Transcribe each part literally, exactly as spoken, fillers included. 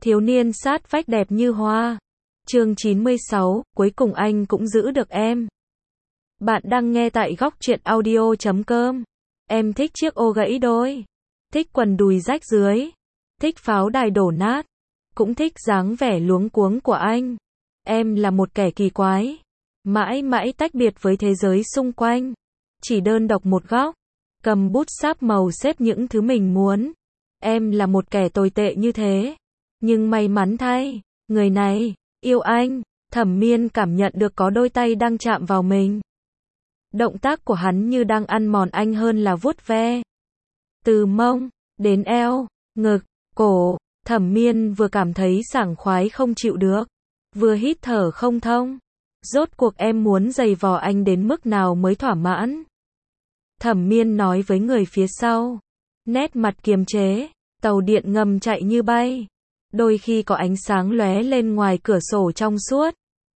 Thiếu niên sát vách đẹp như hoa. Chương chín mươi sáu, cuối cùng anh cũng giữ được em. Bạn đang nghe tại góc truyện audio chấm com. Em thích chiếc ô gãy đôi. Thích quần đùi rách dưới. Thích pháo đài đổ nát. Cũng thích dáng vẻ luống cuống của anh. Em là một kẻ kỳ quái. Mãi mãi tách biệt với thế giới xung quanh. Chỉ đơn độc một góc. Cầm bút sáp màu xếp những thứ mình muốn. Em là một kẻ tồi tệ như thế. Nhưng may mắn thay, người này, yêu anh. Thẩm Miên cảm nhận được có đôi tay đang chạm vào mình. Động tác của hắn như đang ăn mòn anh hơn là vuốt ve. Từ mông, đến eo, ngực, cổ, Thẩm Miên vừa cảm thấy sảng khoái không chịu được. Vừa hít thở không thông. Rốt cuộc em muốn giày vò anh đến mức nào mới thỏa mãn? Thẩm Miên nói với người phía sau. Nét mặt kiềm chế, tàu điện ngầm chạy như bay. Đôi khi có ánh sáng lóe lên ngoài cửa sổ trong suốt.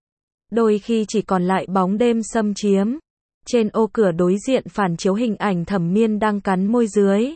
Đôi khi chỉ còn lại bóng đêm xâm chiếm. Trên ô cửa đối diện phản chiếu hình ảnh Thẩm Miên đang cắn môi dưới.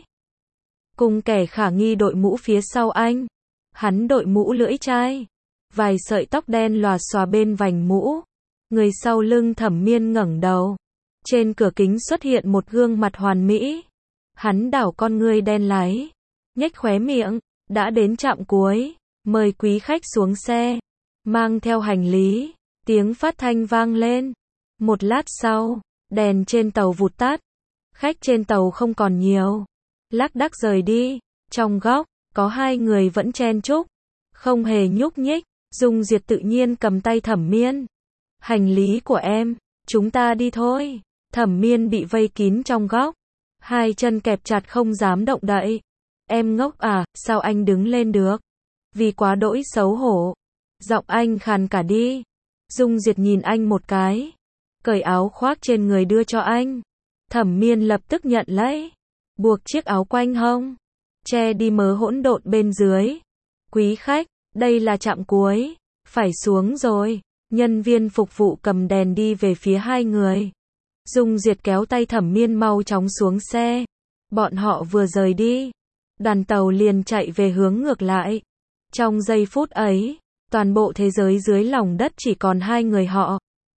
Cùng kẻ khả nghi đội mũ phía sau anh. Hắn đội mũ lưỡi chai. Vài sợi tóc đen lòa xòa bên vành mũ. Người sau lưng Thẩm Miên ngẩng đầu. Trên cửa kính xuất hiện một gương mặt hoàn mỹ. Hắn đảo con ngươi đen láy. Nhếch khóe miệng. Đã đến trạm cuối. Mời quý khách xuống xe. Mang theo hành lý. Tiếng phát thanh vang lên. Một lát sau, đèn trên tàu vụt tắt. Khách trên tàu không còn nhiều. Lác đác rời đi. Trong góc, có hai người vẫn chen chúc. Không hề nhúc nhích. Dung Diệt tự nhiên cầm tay Thẩm Miên. Hành lý của em. Chúng ta đi thôi. Thẩm Miên bị vây kín trong góc. Hai chân kẹp chặt không dám động đậy. Em ngốc à, sao anh đứng lên được? Vì quá đỗi xấu hổ. Giọng anh khàn cả đi. Dung Diệt nhìn anh một cái. Cởi áo khoác trên người đưa cho anh. Thẩm Miên lập tức nhận lấy. Buộc chiếc áo quanh hông. Che đi mớ hỗn độn bên dưới. Quý khách, đây là trạm cuối. Phải xuống rồi. Nhân viên phục vụ cầm đèn đi về phía hai người. Dung Diệt kéo tay Thẩm Miên mau chóng xuống xe. Bọn họ vừa rời đi. Đoàn tàu liền chạy về hướng ngược lại. Trong giây phút ấy, toàn bộ thế giới dưới lòng đất chỉ còn hai người họ.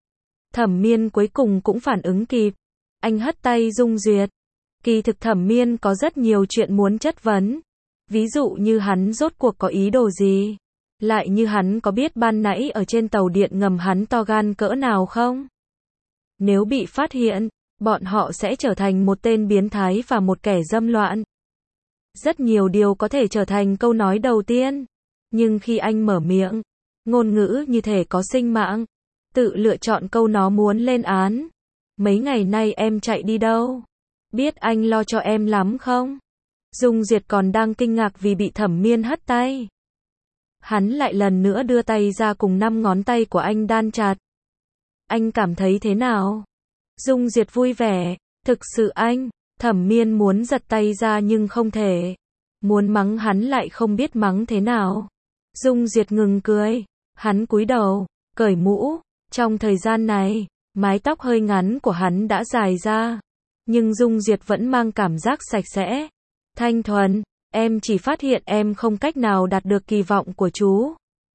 Thẩm Miên cuối cùng cũng phản ứng kịp. Anh hất tay Dung Duyệt. Kỳ thực Thẩm Miên có rất nhiều chuyện muốn chất vấn. Ví dụ như hắn rốt cuộc có ý đồ gì? Lại như hắn có biết ban nãy ở trên tàu điện ngầm hắn to gan cỡ nào không? Nếu bị phát hiện, bọn họ sẽ trở thành một tên biến thái và một kẻ dâm loạn. Rất nhiều điều có thể trở thành câu nói đầu tiên. Nhưng khi anh mở miệng, ngôn ngữ như thể có sinh mạng. Tự lựa chọn câu nó muốn lên án. Mấy ngày nay em chạy đi đâu? Biết anh lo cho em lắm không? Dung Diệt còn đang kinh ngạc vì bị Thẩm Miên hất tay. Hắn lại lần nữa đưa tay ra cùng năm ngón tay của anh đan chặt. Anh cảm thấy thế nào? Dung Diệt vui vẻ. Thực sự anh. Thẩm Miên muốn giật tay ra nhưng không thể. Muốn mắng hắn lại không biết mắng thế nào. Dung Diệt ngừng cười. Hắn cúi đầu, cởi mũ. Trong thời gian này, mái tóc hơi ngắn của hắn đã dài ra. Nhưng Dung Diệt vẫn mang cảm giác sạch sẽ. Thanh thuần, em chỉ phát hiện em không cách nào đạt được kỳ vọng của chú.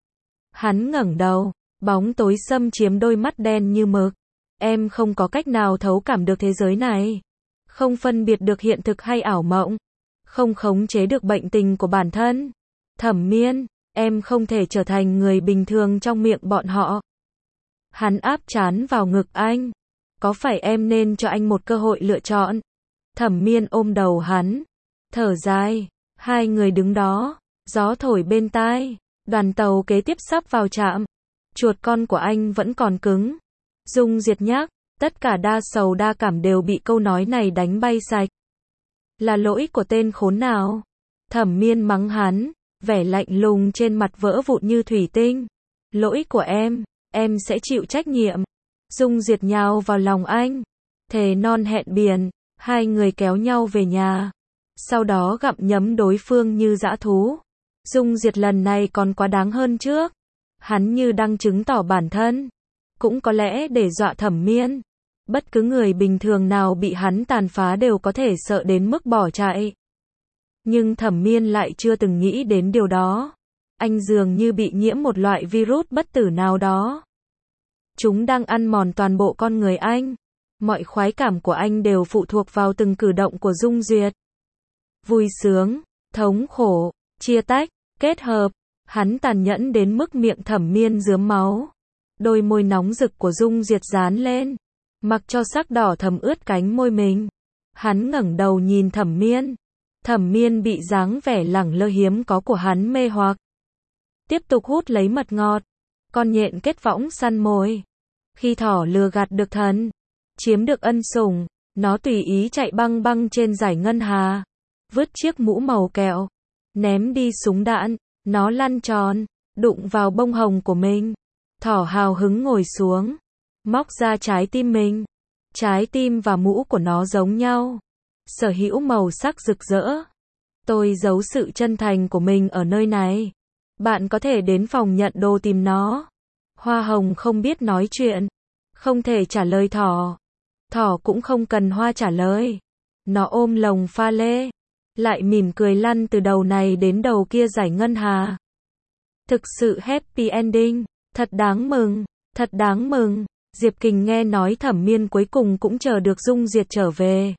Hắn ngẩng đầu, bóng tối xâm chiếm đôi mắt đen như mực. Em không có cách nào thấu cảm được thế giới này. Không phân biệt được hiện thực hay ảo mộng. Không khống chế được bệnh tình của bản thân. Thẩm Miên, em không thể trở thành người bình thường trong miệng bọn họ. Hắn áp trán vào ngực anh. Có phải em nên cho anh một cơ hội lựa chọn? Thẩm Miên ôm đầu hắn. Thở dài. Hai người đứng đó. Gió thổi bên tai. Đoàn tàu kế tiếp sắp vào trạm. Chuột con của anh vẫn còn cứng. Dung Diệt nhắc. Tất cả đa sầu đa cảm đều bị câu nói này đánh bay sạch. Là lỗi của tên khốn nào? Thẩm Miên mắng hắn. Vẻ lạnh lùng trên mặt vỡ vụn như thủy tinh. Lỗi của em. Em sẽ chịu trách nhiệm. Dung Diệt nhào vào lòng anh. Thề non hẹn biển. Hai người kéo nhau về nhà. Sau đó gặm nhấm đối phương như dã thú. Dung Diệt lần này còn quá đáng hơn trước. Hắn như đang chứng tỏ bản thân. Cũng có lẽ để dọa Thẩm Miên. Bất cứ người bình thường nào bị hắn tàn phá đều có thể sợ đến mức bỏ chạy. Nhưng Thẩm Miên lại chưa từng nghĩ đến điều đó. Anh dường như bị nhiễm một loại virus bất tử nào đó. Chúng đang ăn mòn toàn bộ con người anh. Mọi khoái cảm của anh đều phụ thuộc vào từng cử động của Dung Duyệt. Vui sướng, thống khổ, chia tách, kết hợp. Hắn tàn nhẫn đến mức miệng Thẩm Miên rướm máu. Đôi môi nóng rực của Dung Duyệt dán lên. Mặc cho sắc đỏ thấm ướt cánh môi mình. Hắn ngẩng đầu nhìn Thẩm Miên. Thẩm Miên bị dáng vẻ lẳng lơ hiếm có của hắn mê hoặc. Tiếp tục hút lấy mật ngọt. Con nhện kết võng săn mồi. Khi thỏ lừa gạt được thần, chiếm được ân sủng, nó tùy ý chạy băng băng trên dải ngân hà. Vứt chiếc mũ màu kẹo. Ném đi súng đạn. Nó lăn tròn, đụng vào bông hồng của mình. Thỏ hào hứng ngồi xuống. Móc ra trái tim mình. Trái tim và mũ của nó giống nhau. Sở hữu màu sắc rực rỡ. Tôi giấu sự chân thành của mình ở nơi này. Bạn có thể đến phòng nhận đồ tìm nó. Hoa hồng không biết nói chuyện. Không thể trả lời thỏ. Thỏ cũng không cần hoa trả lời. Nó ôm lồng pha lê. Lại mỉm cười lăn từ đầu này đến đầu kia dải ngân hà. Thực sự happy ending. Thật đáng mừng. Thật đáng mừng. Diệp Kình nghe nói Thẩm Miên cuối cùng cũng chờ được Dung Duyệt trở về.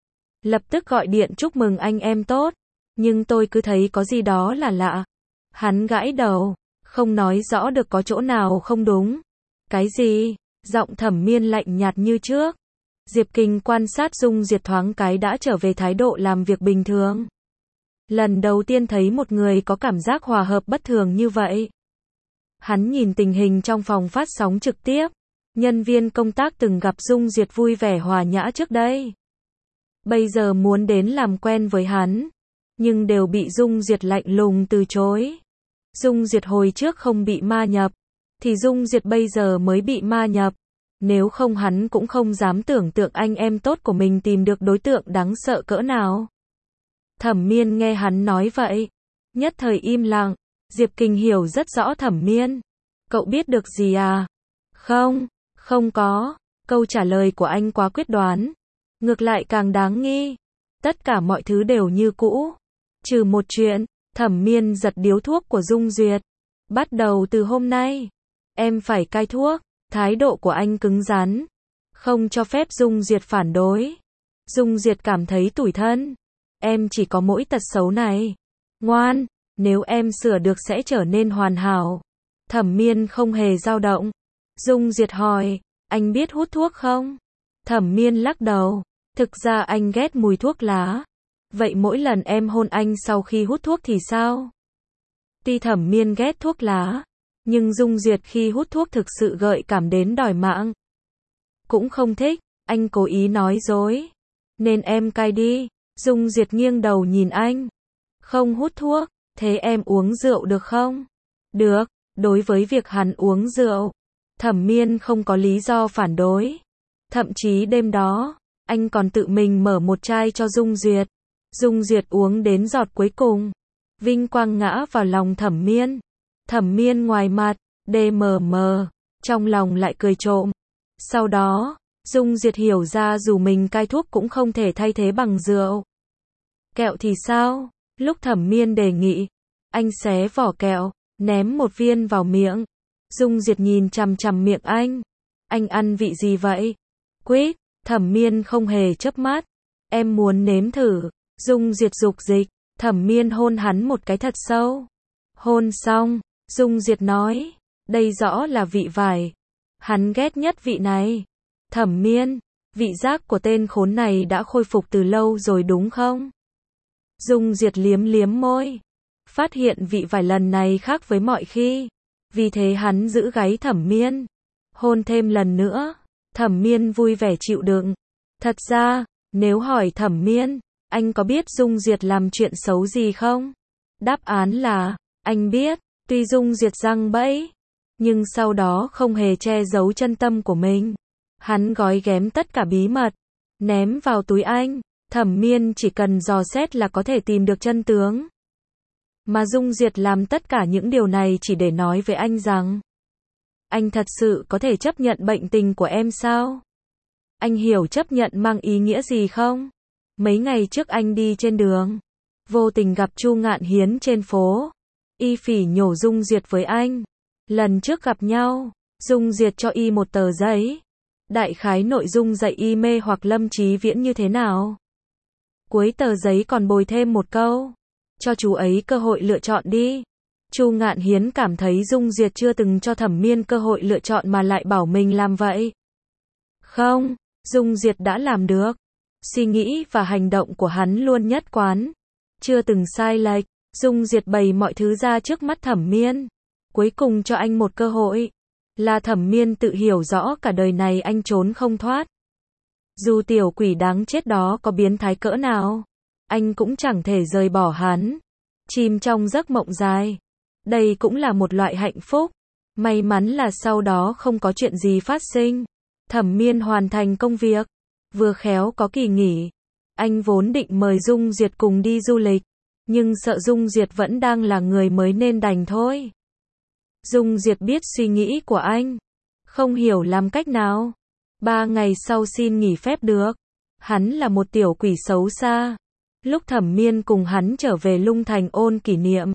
Lập tức gọi điện chúc mừng anh em tốt. Nhưng tôi cứ thấy có gì đó là lạ. Hắn gãi đầu. Không nói rõ được có chỗ nào không đúng. Cái gì? Giọng Thẩm Miên lạnh nhạt như trước. Diệp Kình quan sát Dung Duyệt thoáng cái đã trở về thái độ làm việc bình thường. Lần đầu tiên thấy một người có cảm giác hòa hợp bất thường như vậy. Hắn nhìn tình hình trong phòng phát sóng trực tiếp. Nhân viên công tác từng gặp Dung Duyệt vui vẻ hòa nhã trước đây. Bây giờ muốn đến làm quen với hắn. Nhưng đều bị Dung Duyệt lạnh lùng từ chối. Dung Duyệt hồi trước không bị ma nhập. Thì Dung Duyệt bây giờ mới bị ma nhập. Nếu không hắn cũng không dám tưởng tượng anh em tốt của mình tìm được đối tượng đáng sợ cỡ nào. Thẩm Miên nghe hắn nói vậy. Nhất thời im lặng. Diệp Kình hiểu rất rõ Thẩm Miên. Cậu biết được gì à? Không, không có. Câu trả lời của anh quá quyết đoán. Ngược lại càng đáng nghi. Tất cả mọi thứ đều như cũ. Trừ một chuyện. Thẩm Miên giật điếu thuốc của Dung Duyệt. Bắt đầu từ hôm nay. Em phải cai thuốc. Thái độ của anh cứng rắn. Không cho phép Dung Duyệt phản đối. Dung Duyệt cảm thấy tủi thân. Em chỉ có mỗi tật xấu này. Ngoan, nếu em sửa được sẽ trở nên hoàn hảo. Thẩm Miên không hề dao động. Dung Duyệt hỏi, anh biết hút thuốc không? Thẩm Miên lắc đầu. Thực ra anh ghét mùi thuốc lá. Vậy mỗi lần em hôn anh sau khi hút thuốc thì sao? Tuy Thẩm Miên ghét thuốc lá. Nhưng Dung Duyệt khi hút thuốc thực sự gợi cảm đến đòi mạng. Cũng không thích, anh cố ý nói dối. Nên em cai đi. Dung Duyệt nghiêng đầu nhìn anh. Không hút thuốc, thế em uống rượu được không? Được, đối với việc hắn uống rượu, Thẩm Miên không có lý do phản đối. Thậm chí đêm đó, anh còn tự mình mở một chai cho Dung Duyệt. Dung Duyệt uống đến giọt cuối cùng. Vinh quang ngã vào lòng Thẩm Miên. Thẩm Miên ngoài mặt, đê mờ mờ, trong lòng lại cười trộm. Sau đó, Dung Duyệt hiểu ra dù mình cai thuốc cũng không thể thay thế bằng rượu. Kẹo thì sao? Lúc Thẩm Miên đề nghị, anh xé vỏ kẹo, ném một viên vào miệng. Dung Duyệt nhìn chằm chằm miệng anh. Anh ăn vị gì vậy? Quýt, Thẩm Miên không hề chớp mắt. Em muốn nếm thử. Dung Duyệt dục dịch, Thẩm Miên hôn hắn một cái thật sâu. Hôn xong, Dung Duyệt nói, đây rõ là vị vải. Hắn ghét nhất vị này. Thẩm Miên, vị giác của tên khốn này đã khôi phục từ lâu rồi đúng không? Dung Duyệt liếm liếm môi. Phát hiện vị vải lần này khác với mọi khi. Vì thế hắn giữ gáy Thẩm Miên. Hôn thêm lần nữa. Thẩm Miên vui vẻ chịu đựng. Thật ra, nếu hỏi Thẩm Miên, anh có biết Dung Duyệt làm chuyện xấu gì không? Đáp án là, anh biết. Tuy Dung Duyệt giăng bẫy, nhưng sau đó không hề che giấu chân tâm của mình. Hắn gói ghém tất cả bí mật, ném vào túi anh. Thẩm Miên chỉ cần dò xét là có thể tìm được chân tướng. Mà Dung Duyệt làm tất cả những điều này chỉ để nói với anh rằng, anh thật sự có thể chấp nhận bệnh tình của em sao? Anh hiểu chấp nhận mang ý nghĩa gì không? Mấy ngày trước anh đi trên đường, vô tình gặp Chu Ngạn Hiến trên phố. Y phỉ nhổ Dung Duyệt với anh. Lần trước gặp nhau, Dung Duyệt cho Y một tờ giấy. Đại khái nội dung dạy Y mê hoặc Lâm Chí Viễn như thế nào. Cuối tờ giấy còn bồi thêm một câu. Cho chú ấy cơ hội lựa chọn đi. Chu Ngạn Hiến cảm thấy Dung Duyệt chưa từng cho Thẩm Miên cơ hội lựa chọn mà lại bảo mình làm vậy. Không, Dung Duyệt đã làm được. Suy nghĩ và hành động của hắn luôn nhất quán. Chưa từng sai lệch. Dung Duyệt bày mọi thứ ra trước mắt Thẩm Miên. Cuối cùng cho anh một cơ hội. Là Thẩm Miên tự hiểu rõ cả đời này anh trốn không thoát. Dù tiểu quỷ đáng chết đó có biến thái cỡ nào, anh cũng chẳng thể rời bỏ hắn. Chìm trong giấc mộng dài. Đây cũng là một loại hạnh phúc. May mắn là sau đó không có chuyện gì phát sinh. Thẩm Miên hoàn thành công việc. Vừa khéo có kỳ nghỉ. Anh vốn định mời Dung Duyệt cùng đi du lịch. Nhưng sợ Dung Duyệt vẫn đang là người mới nên đành thôi. Dung Duyệt biết suy nghĩ của anh. Không hiểu làm cách nào. Ba ngày sau xin nghỉ phép được. Hắn là một tiểu quỷ xấu xa. Lúc Thẩm Miên cùng hắn trở về Lung Thành ôn kỷ niệm.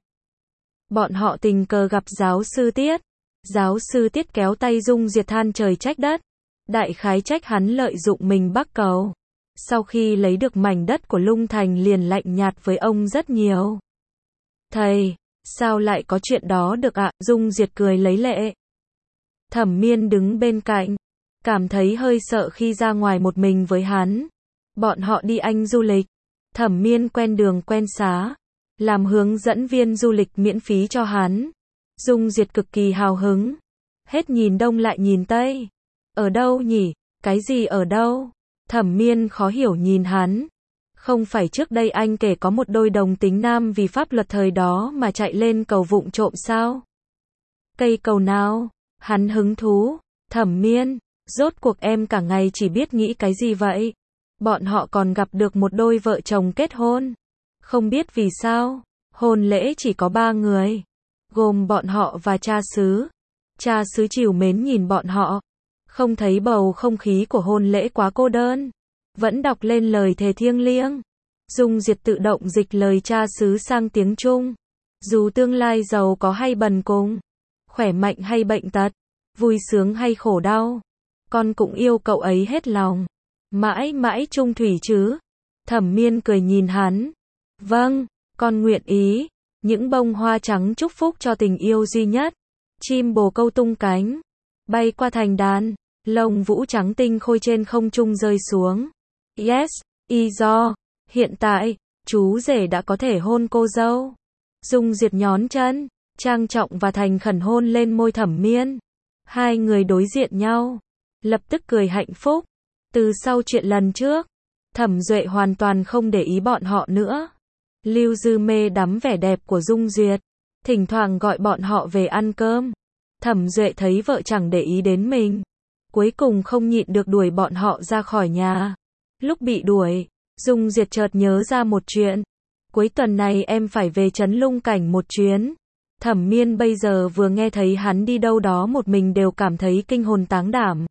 Bọn họ tình cờ gặp giáo sư Tiết. Giáo sư Tiết kéo tay Dung Duyệt than trời trách đất. Đại khái trách hắn lợi dụng mình bắc cầu. Sau khi lấy được mảnh đất của Lung Thành liền lạnh nhạt với ông rất nhiều. Thầy, sao lại có chuyện đó được ạ? Dung Duyệt cười lấy lệ. Thẩm Miên đứng bên cạnh. Cảm thấy hơi sợ khi ra ngoài một mình với hắn. Bọn họ đi Anh du lịch. Thẩm Miên quen đường quen xá. Làm hướng dẫn viên du lịch miễn phí cho hắn. Dung Duyệt cực kỳ hào hứng. Hết nhìn đông lại nhìn tây. Ở đâu nhỉ? Cái gì ở đâu? Thẩm Miên khó hiểu nhìn hắn. Không phải trước đây anh kể có một đôi đồng tính nam vì pháp luật thời đó mà chạy lên cầu vụng trộm sao? Cây cầu nào? Hắn hứng thú. Thẩm Miên, rốt cuộc em cả ngày chỉ biết nghĩ cái gì vậy? Bọn họ còn gặp được một đôi vợ chồng kết hôn. Không biết vì sao, hôn lễ chỉ có ba người. Gồm bọn họ và cha xứ. Cha xứ trìu mến nhìn bọn họ. Không thấy bầu không khí của hôn lễ quá cô đơn. Vẫn đọc lên lời thề thiêng liêng. Dung Duyệt tự động dịch lời cha xứ sang tiếng Trung. Dù tương lai giàu có hay bần cùng, khỏe mạnh hay bệnh tật, vui sướng hay khổ đau, con cũng yêu cậu ấy hết lòng. Mãi mãi chung thủy chứ. Thẩm Miên cười nhìn hắn. Vâng, con nguyện ý. Những bông hoa trắng chúc phúc cho tình yêu duy nhất. Chim bồ câu tung cánh, bay qua thành đàn. Lông vũ trắng tinh khôi trên không trung rơi xuống. Yes, y do. Hiện tại, chú rể đã có thể hôn cô dâu. Dung Duyệt nhón chân, trang trọng và thành khẩn hôn lên môi Thẩm Miên. Hai người đối diện nhau. Lập tức cười hạnh phúc. Từ sau chuyện lần trước, Thẩm Duệ hoàn toàn không để ý bọn họ nữa. Lưu Dư mê đắm vẻ đẹp của Dung Duyệt. Thỉnh thoảng gọi bọn họ về ăn cơm. Thẩm Duệ thấy vợ chẳng để ý đến mình. Cuối cùng không nhịn được đuổi bọn họ ra khỏi nhà. Lúc bị đuổi, Dung Duyệt chợt nhớ ra một chuyện. Cuối tuần này em phải về trấn Lung Cảnh một chuyến. Thẩm Miên bây giờ vừa nghe thấy hắn đi đâu đó một mình đều cảm thấy kinh hồn táng đảm.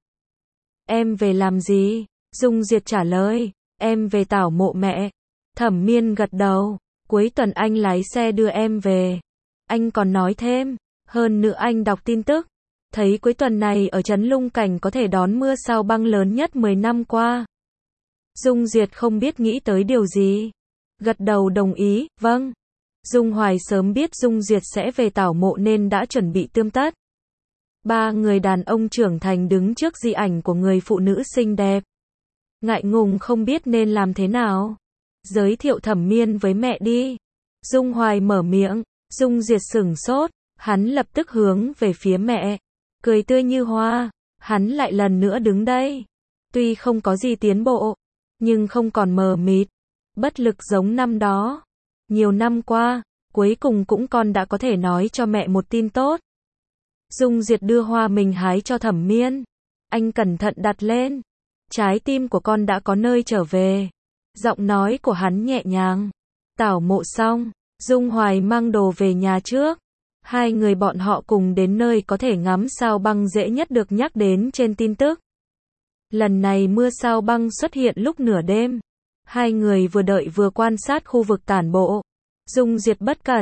Em về làm gì? Dung Duyệt trả lời. Em về tảo mộ mẹ. Thẩm Miên gật đầu. Cuối tuần anh lái xe đưa em về. Anh còn nói thêm. Hơn nữa anh đọc tin tức. Thấy cuối tuần này ở trấn Lung Cảnh có thể đón mưa sao băng lớn nhất mười năm qua. Dung Duyệt không biết nghĩ tới điều gì. Gật đầu đồng ý, vâng. Dung Hoài sớm biết Dung Duyệt sẽ về tảo mộ nên đã chuẩn bị tươm tất. Ba người đàn ông trưởng thành đứng trước di ảnh của người phụ nữ xinh đẹp. Ngại ngùng không biết nên làm thế nào. Giới thiệu Thẩm Miên với mẹ đi. Dung Hoài mở miệng. Dung Duyệt sửng sốt. Hắn lập tức hướng về phía mẹ. Cười tươi như hoa. Hắn lại lần nữa đứng đây. Tuy không có gì tiến bộ, nhưng không còn mờ mịt, bất lực giống năm đó. Nhiều năm qua, cuối cùng cũng con đã có thể nói cho mẹ một tin tốt. Dung Duyệt đưa hoa mình hái cho Thẩm Miên. Anh cẩn thận đặt lên. Trái tim của con đã có nơi trở về. Giọng nói của hắn nhẹ nhàng. Tảo mộ xong, Dung Hoài mang đồ về nhà trước. Hai người bọn họ cùng đến nơi có thể ngắm sao băng dễ nhất được nhắc đến trên tin tức. Lần này mưa sao băng xuất hiện lúc nửa đêm. Hai người vừa đợi vừa quan sát khu vực tản bộ. Dung Duyệt bất cẩn,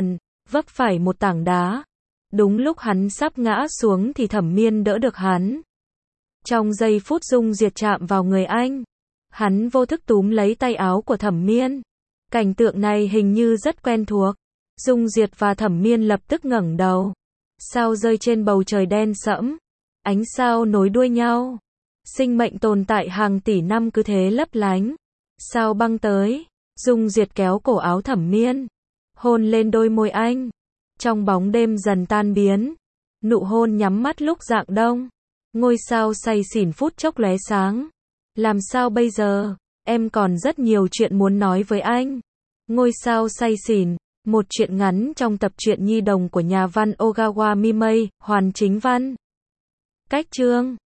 vấp phải một tảng đá. Đúng lúc hắn sắp ngã xuống thì Thẩm Miên đỡ được hắn. Trong giây phút Dung Diệt chạm vào người anh, hắn vô thức túm lấy tay áo của Thẩm Miên. Cảnh tượng này hình như rất quen thuộc. Dung Diệt và Thẩm Miên lập tức ngẩng đầu. Sao rơi trên bầu trời đen sẫm, ánh sao nối đuôi nhau. Sinh mệnh tồn tại hàng tỷ năm cứ thế lấp lánh. Sao băng tới, Dung Diệt kéo cổ áo Thẩm Miên, hôn lên đôi môi anh. Trong bóng đêm dần tan biến, nụ hôn nhắm mắt lúc rạng đông. Ngôi sao say xỉn phút chốc lóe sáng. Làm sao bây giờ? Em còn rất nhiều chuyện muốn nói với anh. Ngôi sao say xỉn, một truyện ngắn trong tập truyện nhi đồng của nhà văn Ogawa Mimei, Hoàn Chính Văn. Cách chương